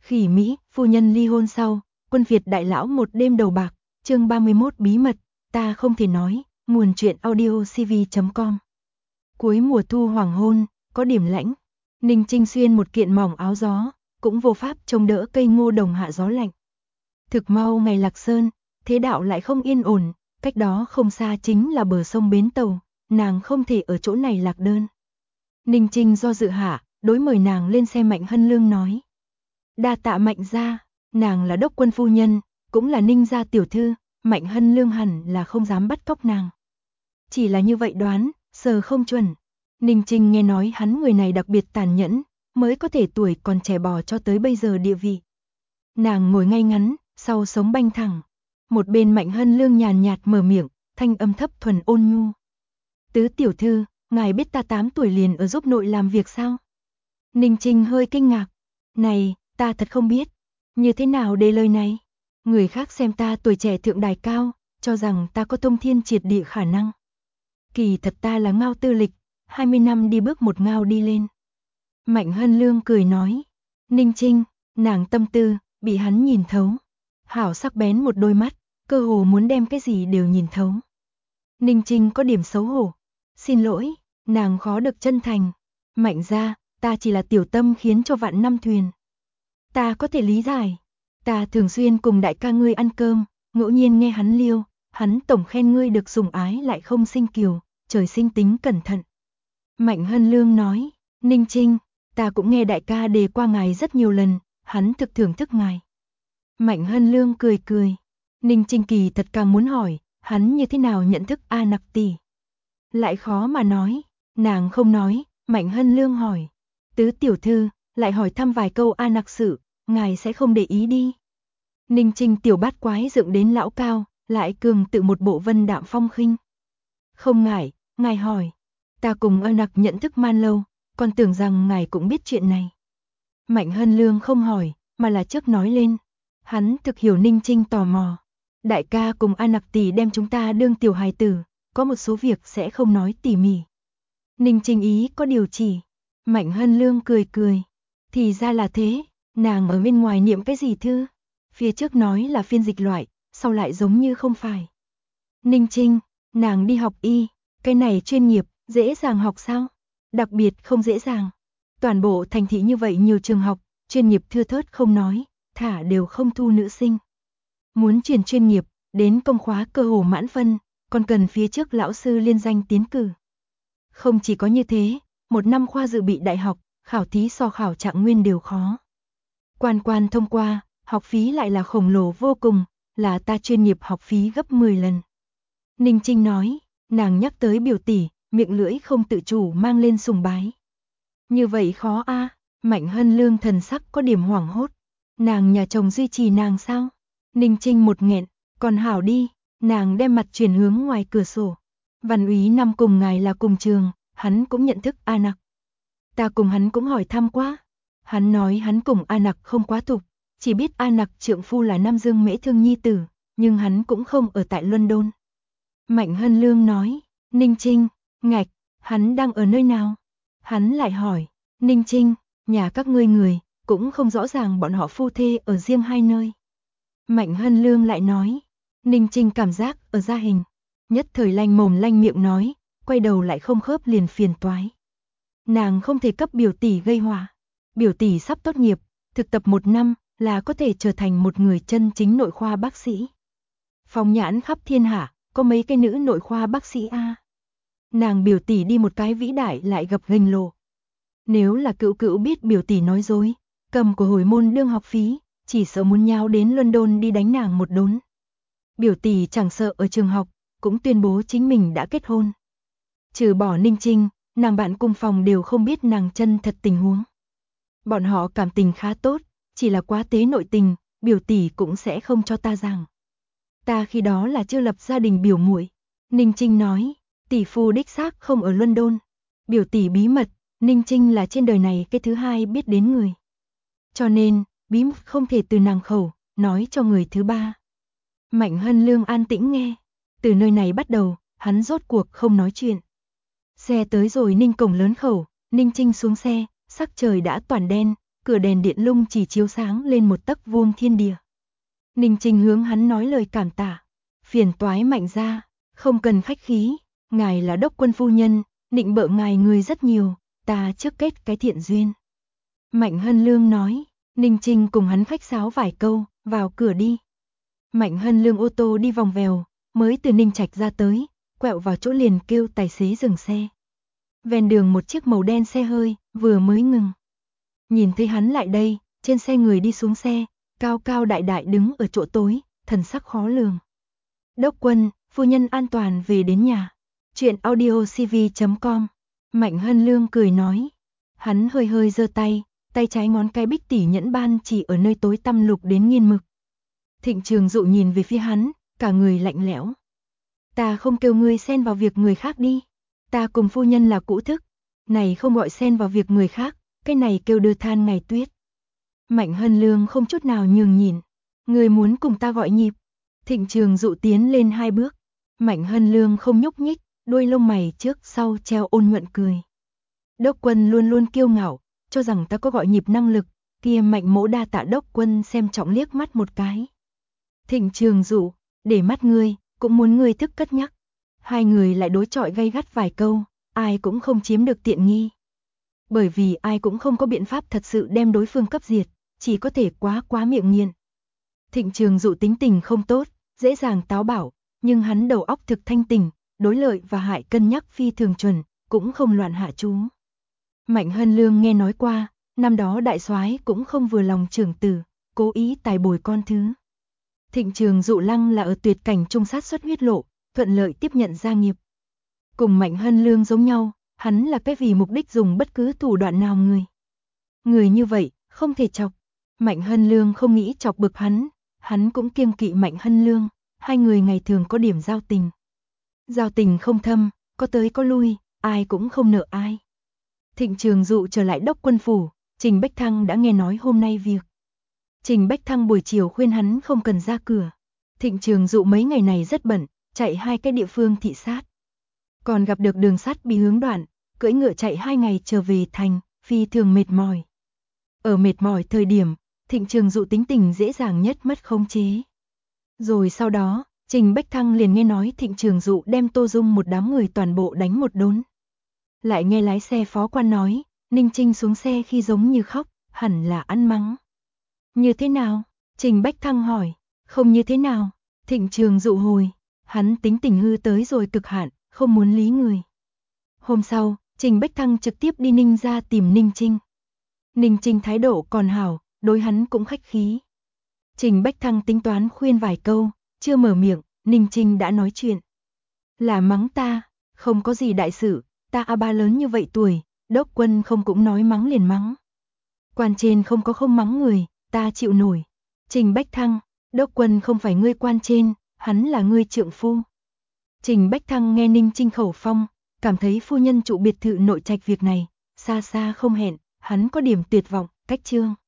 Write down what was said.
Khỉ Mỹ, phu nhân ly hôn sau, quân Việt đại lão một đêm đầu bạc, chương 31 bí mật, ta không thể nói, nguồn truyện audio cv.com. Cuối mùa thu hoàng hôn, có điểm lãnh, Ninh Trinh xuyên một kiện mỏng áo gió, cũng vô pháp chống đỡ cây ngô đồng hạ gió lạnh. Thực mau ngày Lạc Sơn, thế đạo lại không yên ổn, cách đó không xa chính là bờ sông Bến Tàu, nàng không thể ở chỗ này lạc đơn. Ninh Trinh do dự hạ, đối mời nàng lên xe Mạnh Hân Lương nói. Đa tạ Mạnh gia, nàng là đốc quân phu nhân, cũng là Ninh gia tiểu thư, Mạnh Hân Lương hẳn là không dám bắt cóc nàng. Chỉ là như vậy đoán, sờ không chuẩn. Ninh Trinh nghe nói hắn người này đặc biệt tàn nhẫn, mới có thể tuổi còn trẻ bò cho tới bây giờ địa vị. Nàng ngồi ngay ngắn, sau sống banh thẳng. Một bên Mạnh Hân Lương nhàn nhạt mở miệng, thanh âm thấp thuần ôn nhu. Tứ tiểu thư, ngài biết ta 8 tuổi liền ở giúp nội làm việc sao? Ninh Trinh hơi kinh ngạc. Này, ta thật không biết. Như thế nào đề lời này? Người khác xem ta tuổi trẻ thượng đài cao, cho rằng ta có thông thiên triệt địa khả năng. Kỳ thật ta là ngao tư lịch, 20 năm đi bước một ngao đi lên. Mạnh Hân Lương cười nói. Ninh Trinh, nàng tâm tư, bị hắn nhìn thấu. Hảo sắc bén một đôi mắt, cơ hồ muốn đem cái gì đều nhìn thấu. Ninh Trinh có điểm xấu hổ. Xin lỗi, nàng khó được chân thành. Mạnh gia, ta chỉ là tiểu tâm khiến cho vạn năm thuyền. Ta có thể lý giải. Ta thường xuyên cùng đại ca ngươi ăn cơm, ngẫu nhiên nghe hắn liêu, hắn tổng khen ngươi được sủng ái lại không sinh kiều, trời sinh tính cẩn thận. Mạnh Hân Lương nói, Ninh Trinh, ta cũng nghe đại ca đề qua ngài rất nhiều lần, hắn thực thưởng thức ngài. Mạnh Hân Lương cười cười. Ninh Trinh kỳ thật càng muốn hỏi, hắn như thế nào nhận thức A Nặc tỷ. Lại khó mà nói, nàng không nói, Mạnh Hân Lương hỏi. Tứ tiểu thư, lại hỏi thăm vài câu A Nặc sự, ngài sẽ không để ý đi. Ninh Trinh tiểu bát quái dựng đến lão cao, lại cường tự một bộ vân đạm phong khinh. Không ngại, ngài hỏi. Ta cùng A Nặc nhận thức man lâu, còn tưởng rằng ngài cũng biết chuyện này. Mạnh Hân Lương không hỏi, mà là trước nói lên. Hắn thực hiểu Ninh Trinh tò mò. Đại ca cùng A Nặc tỷ đem chúng ta đương tiểu hài tử, có một số việc sẽ không nói tỉ mỉ. Ninh Trinh ý có điều chỉ. Mạnh Hân Lương cười cười. Thì ra là thế, nàng ở bên ngoài niệm cái gì thư? Phía trước nói là phiên dịch loại, sau lại giống như không phải. Ninh Trinh, nàng đi học y, cái này chuyên nghiệp, dễ dàng học sao? Đặc biệt không dễ dàng. Toàn bộ thành thị như vậy nhiều trường học, chuyên nghiệp thưa thớt không nói, thả đều không thu nữ sinh. Muốn chuyển chuyên nghiệp, đến công khóa cơ hồ mãn phân, còn cần phía trước lão sư liên danh tiến cử. Không chỉ có như thế, một năm khoa dự bị đại học, khảo thí so khảo trạng nguyên đều khó. Quan quan thông qua, học phí lại là khổng lồ vô cùng, là ta chuyên nghiệp học phí gấp 10 lần. Ninh Trinh nói, nàng nhắc tới biểu tỷ, miệng lưỡi không tự chủ mang lên sùng bái. Như vậy khó a. Mạnh Hân Lương thần sắc có điểm hoảng hốt. Nàng nhà chồng duy trì nàng sao? Ninh Trinh một nghẹn, còn hảo đi, nàng đem mặt chuyển hướng ngoài cửa sổ. Văn úy năm cùng ngài là cùng trường, hắn cũng nhận thức A Nặc. Ta cùng hắn cũng hỏi thăm quá. Hắn nói hắn cùng A Nặc không quá tục, chỉ biết A Nặc trượng phu là Nam Dương Mễ Thương nhi tử, nhưng hắn cũng không ở tại London. Mạnh Hân Lương nói, Ninh Trinh, ngạch, hắn đang ở nơi nào? Hắn lại hỏi, Ninh Trinh, nhà các ngươi người, cũng không rõ ràng bọn họ phu thê ở riêng hai nơi. Mạnh Hân Lương lại nói, Ninh Trinh cảm giác ở gia hình, nhất thời lanh mồm lanh miệng nói, quay đầu lại không khớp liền phiền toái. Nàng không thể cấp biểu tỷ gây họa. Biểu tỷ sắp tốt nghiệp, thực tập 1 năm là có thể trở thành một người chân chính nội khoa bác sĩ. Phóng nhãn khắp thiên hạ, có mấy cái nữ nội khoa bác sĩ a. Nàng biểu tỷ đi một cái vĩ đại lại gặp ghềnh lộ. Nếu là cữu cữu biết biểu tỷ nói dối, cầm của hồi môn đương học phí, chỉ sợ muốn nháo đến London đi đánh nàng một đốn. Biểu tỷ chẳng sợ ở trường học, cũng tuyên bố chính mình đã kết hôn. Trừ bỏ Ninh Trinh, nàng bạn cùng phòng đều không biết nàng chân thật tình huống. Bọn họ cảm tình khá tốt, chỉ là quá tế nội tình, biểu tỷ cũng sẽ không cho ta rằng. Ta khi đó là chưa lập gia đình biểu muội. Ninh Trinh nói, tỷ phu đích xác không ở London. Biểu tỷ bí mật, Ninh Trinh là trên đời này cái thứ hai biết đến người. Cho nên, bí mật không thể từ nàng khẩu, nói cho người thứ ba. Mạnh Hân Lương an tĩnh nghe. Từ nơi này bắt đầu, hắn rốt cuộc không nói chuyện. Xe tới rồi Ninh cổng lớn khẩu, Ninh Trinh xuống xe, sắc trời đã toàn đen, cửa đèn điện lung chỉ chiếu sáng lên một tấc vuông thiên địa. Ninh Trinh hướng hắn nói lời cảm tạ. Phiền toái Mạnh gia, không cần khách khí, ngài là đốc quân phu nhân, nịnh bợ ngài người rất nhiều, ta trước kết cái thiện duyên. Mạnh Hân Lương nói, Ninh Trinh cùng hắn khách sáo vài câu, vào cửa đi. Mạnh Hân Lương ô tô đi vòng vèo, mới từ Ninh Trạch ra tới, quẹo vào chỗ liền kêu tài xế dừng xe. Ven đường một chiếc màu đen xe hơi, vừa mới ngừng. Nhìn thấy hắn lại đây, trên xe người đi xuống xe, cao cao đại đại đứng ở chỗ tối, thần sắc khó lường. Đốc quân, phu nhân an toàn về đến nhà. Chuyện audiocv.com. Mạnh Hân Lương cười nói. Hắn hơi hơi giơ tay, tay trái ngón cái bích tỷ nhẫn ban chỉ ở nơi tối tăm lục đến nghiên mực. Thịnh Trường Dụ nhìn về phía hắn, cả người lạnh lẽo. Ta không kêu ngươi xen vào việc người khác đi. Ta cùng phu nhân là cũ thức. Này không gọi xen vào việc người khác, cái này kêu đưa than ngày tuyết. Mạnh Hân Lương không chút nào nhường nhịn. Ngươi muốn cùng ta gọi nhịp. Thịnh Trường Dụ tiến lên 2 bước. Mạnh Hân Lương không nhúc nhích, đôi lông mày trước sau treo ôn nhuận cười. Đốc quân luôn luôn kiêu ngạo, cho rằng ta có gọi nhịp năng lực, kia Mạnh mỗ đa tạ đốc quân xem trọng liếc mắt một cái. Thịnh Trường Dụ, để mắt ngươi, cũng muốn ngươi thức cất nhắc. Hai người lại đối chọi gay gắt vài câu, ai cũng không chiếm được tiện nghi. Bởi vì ai cũng không có biện pháp thật sự đem đối phương cấp diệt, chỉ có thể quá miệng nghiện. Thịnh Trường Dụ tính tình không tốt, dễ dàng táo bạo, nhưng hắn đầu óc thực thanh tỉnh, đối lợi và hại cân nhắc phi thường chuẩn, cũng không loạn hạ chú. Mạnh Hân Lương nghe nói qua, năm đó đại soái cũng không vừa lòng trưởng tử, cố ý tài bồi con thứ. Thịnh Trường Dụ lăng là ở tuyệt cảnh trung sát xuất huyết lộ, thuận lợi tiếp nhận gia nghiệp. Cùng Mạnh Hân Lương giống nhau, hắn là cái vì mục đích dùng bất cứ thủ đoạn nào người. Người như vậy, không thể chọc. Mạnh Hân Lương không nghĩ chọc bực hắn cũng kiêng kỵ Mạnh Hân Lương, hai người ngày thường có điểm giao tình. Giao tình không thâm, có tới có lui, ai cũng không nợ ai. Thịnh Trường Dụ trở lại đốc quân phủ, Trình Bách Thăng đã nghe nói hôm nay việc. Trình Bách Thăng buổi chiều khuyên hắn không cần ra cửa. Thịnh Trường Dụ mấy ngày này rất bận, chạy 2 cái địa phương thị sát. Còn gặp được đường sắt bị hướng đoạn, cưỡi ngựa chạy 2 ngày trở về thành, phi thường mệt mỏi. Ở mệt mỏi thời điểm, Thịnh Trường Dụ tính tình dễ dàng nhất mất khống chế. Rồi sau đó, Trình Bách Thăng liền nghe nói Thịnh Trường Dụ đem Tô Dung một đám người toàn bộ đánh một đốn. Lại nghe lái xe phó quan nói, Ninh Trinh xuống xe khi giống như khóc, hẳn là ăn mắng. Như thế nào? Trình Bách Thăng hỏi. Không như thế nào? Thịnh Trường Dụ hồi. Hắn tính tình hư tới rồi cực hạn, không muốn lý người. Hôm sau, Trình Bách Thăng trực tiếp đi Ninh ra tìm Ninh Trinh. Ninh Trinh thái độ còn hảo, đối hắn cũng khách khí. Trình Bách Thăng tính toán khuyên vài câu, chưa mở miệng, Ninh Trinh đã nói chuyện. Là mắng ta, không có gì đại sự, ta a ba lớn như vậy tuổi, đốc quân không cũng nói mắng liền mắng. Quan trên không có không mắng người, ta chịu nổi. Trình Bách Thăng, đốc quân không phải ngươi quan trên, hắn là ngươi trượng phu. Trình Bách Thăng nghe Ninh Trinh khẩu phong, cảm thấy phu nhân trụ biệt thự nội trạch việc này, xa xa không hẹn, hắn có điểm tuyệt vọng, cách chương.